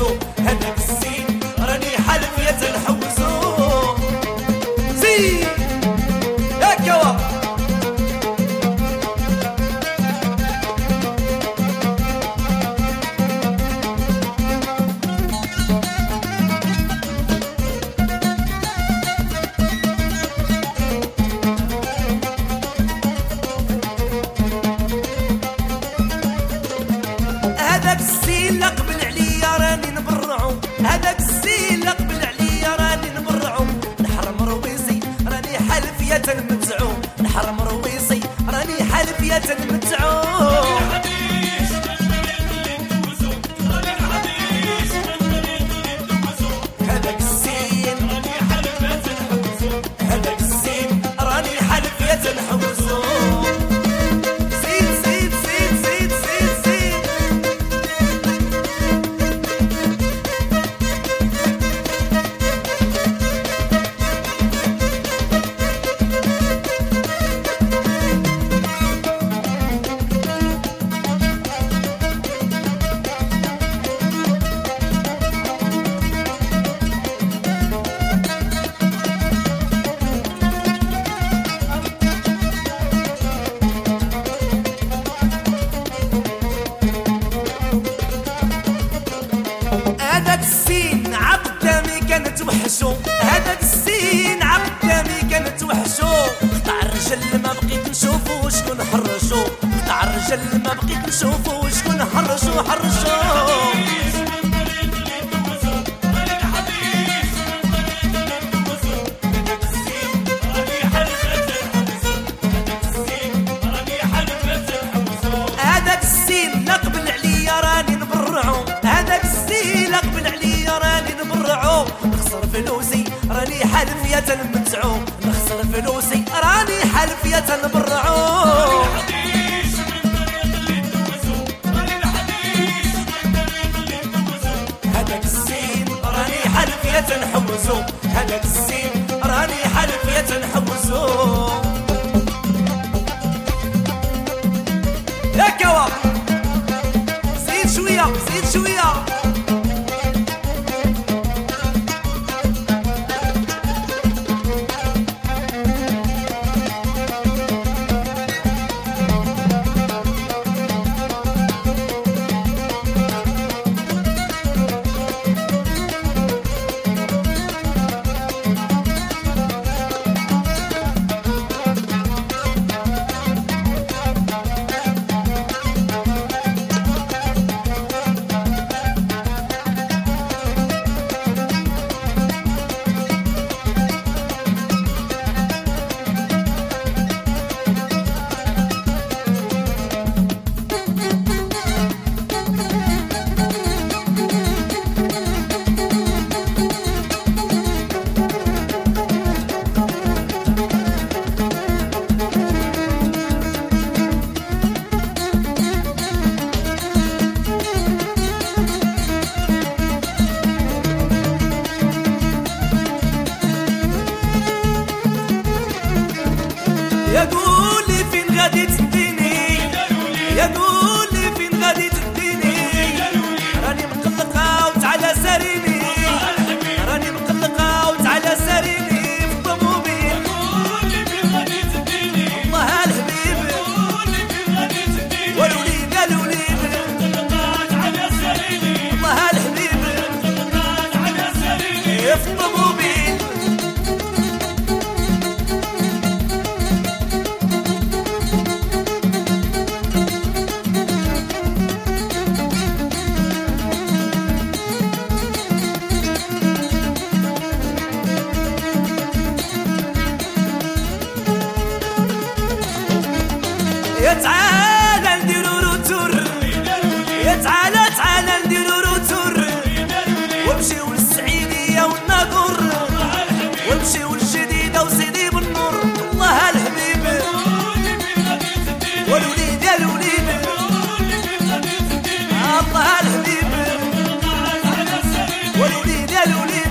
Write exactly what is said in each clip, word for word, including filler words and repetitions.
تنحوزو، هذاك الزين راني حالف يا تنحوزو. زين هكا هذاك الزين قبل عليا راني نبرعو، هذاك الزين قبل عليا راني نبرعو، نحرم رويسي راني حالف يا تنمتعو، نحرم رويسي راني حالف يا تنمتعو. هذاك الزين راني حالف يا تنحوزو، هذاك الزين راني حالف يا تنحوزو. زيد زيد زيد زيد زيد زيد هذاك الزين عقدامي كانت وحشو، هذاك الزين عقدامي كانت وحشو، قطع الرجل ما بقيت نشوفو شكون حرشو، قطع الرجل ما بقيت نشوفو شكون حرشو حرشو. هذاك الزين قبل عليا راني نبرعو، هذاك الزين قبل عليا راني نبرعو، نخسر فلوسي راني حالف يا تنمتعو، نخسر فلوسي راني حالف يا تنبرعو. هذاك الزين راني حالف يا تنحوزو، هذاك الزين راني حالف يا تنحوزو. هكا زيد شويه زيد شويه. يا قولي فين غادي تديني، يا قولي فين غادي تديني، راني مقلقة وتعالى ساريني، راني مقلقة وتعالى ساريني في الطوموبيل. الله الحبيب والوليد الوليد، الله الحبيب في الطوموبيل. يا تعالى نديرو روتور، يا تعالى تعالى نديرو روتور، وامشيو للسعيدية والناقور، وامشيو للجديدة وسيدي بالنور. الله الحبيب والوليد يا الوليد، الله الحبيب والوليد يا الوليد.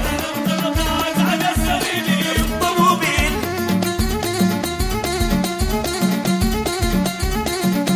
الطوموبيل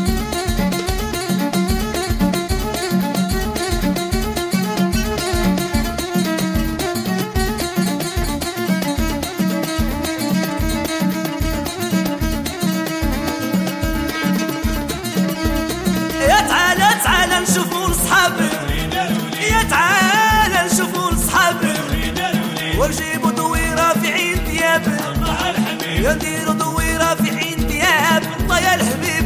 نديرو دويرة في حين دياب طيا الحبيب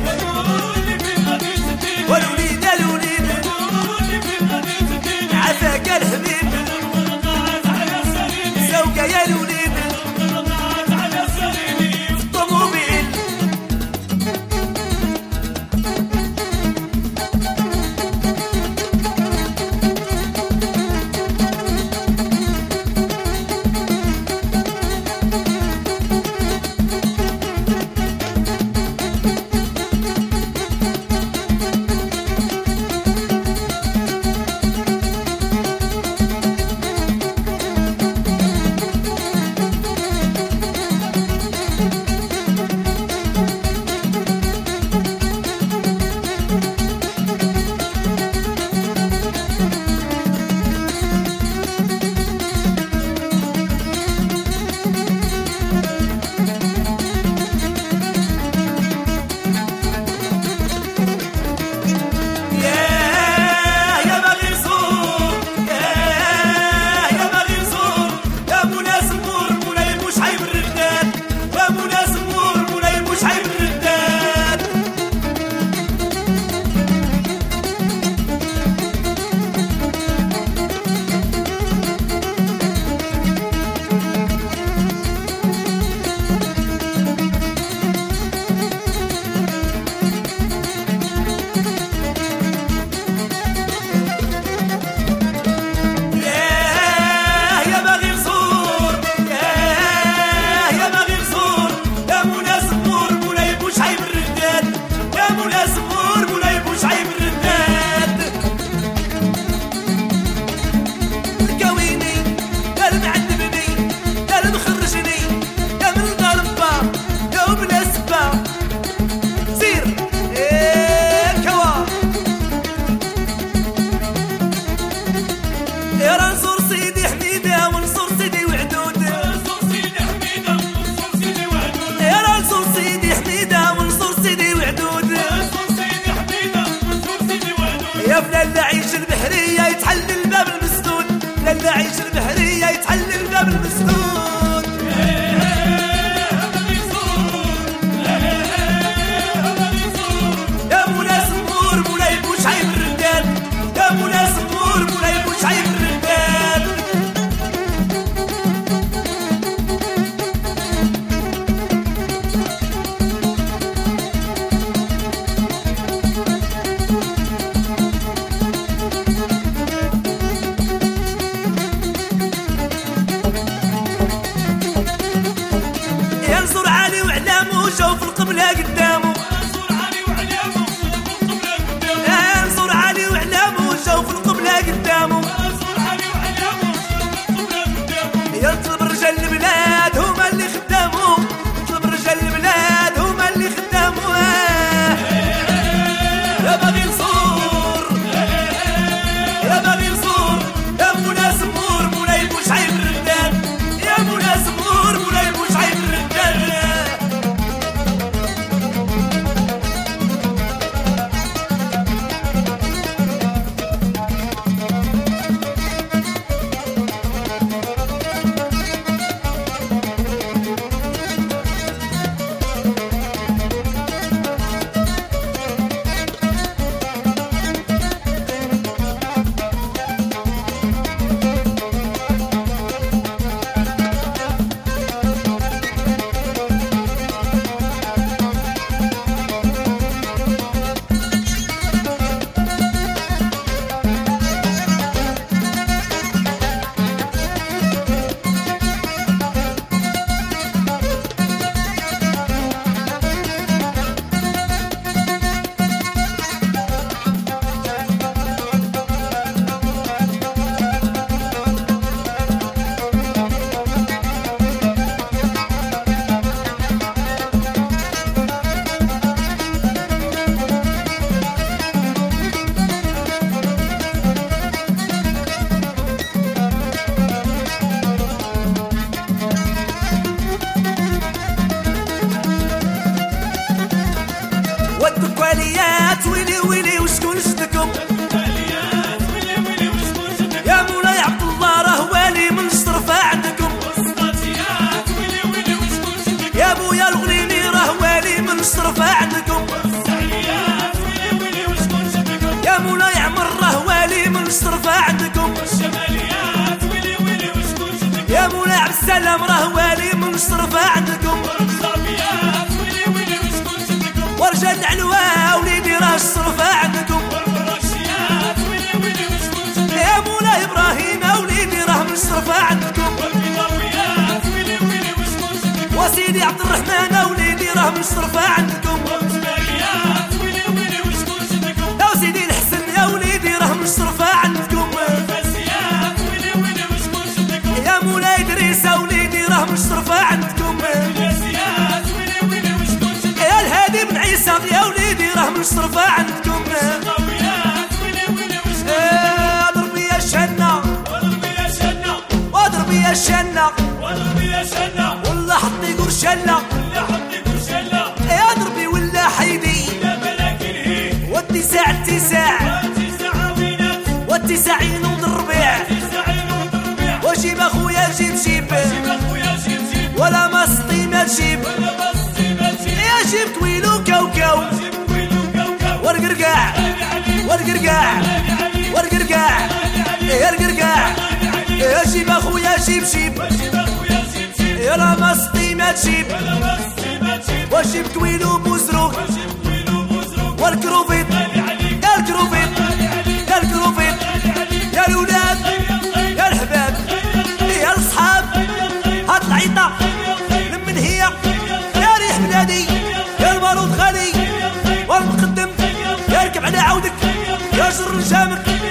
والوليد يا الوليد عافاك الحبيب زوجة يا الوليد في الطوموبيل يا فلان عيش البحرية يتحل الباب المسدود، فلان عيش البحرية يتحل الباب المسدود. يا مولاي سمور مولاي بوشعيب الرداد، يا مولاي سمور مولاي بوشعيب الرداد. ينصر علي وعلامه وجو في القبلة قدامه، ينصر علي وعلامه وجو في القبلة قدامه، يطلب رجال البلاد هما اللي خدامه، يطلب رجال البلاد هما اللي خدامه. يا باغي نصور يا باغي نصور، يا مولاي سمور مولاي بوشعيب الرداد، يا مولاي سمور مولاي بوشعيب الرداد. السلام راه والي من صرفة عندكم ورجال علوة وليدي راه الصرفة عندكم يا مولاي ابراهيم وليدي راه من الصرفة عندكم وسيدي عبد الرحمن وليدي راه من الصرفة عندكم يا سيدي الحسن يا وليدي راه من الصرفة عندكم يا مولاي ادريس وليدي راه من الصرفة عندكم يا الهادي بن عيسى يا وليدي راه من الصرفة عندكم اضربي يا شنة واضربي يا شنة والله حطي قرشلة يا ضربي ولا حيدي والتساع التساع والتساعين وضربيع وجيب اخويا جيب جيب ولا مسطي ما تجيب يا جيب طويل وكوكو ورقرقاع ورقرقاع ورقرقاع يا رقرقاع يا جيب اخويا جيب جيب يا لا مسطي ما تجيب وجيب طويل وبوزروك والكروفيت يا الكروفيت يا الكروفيت يا الولاد يا الحباب يا الصحاب هات العيطة من هي يا ريح بلادي يا البارود غالي والمقدم يركب على عودك يا جر الجامك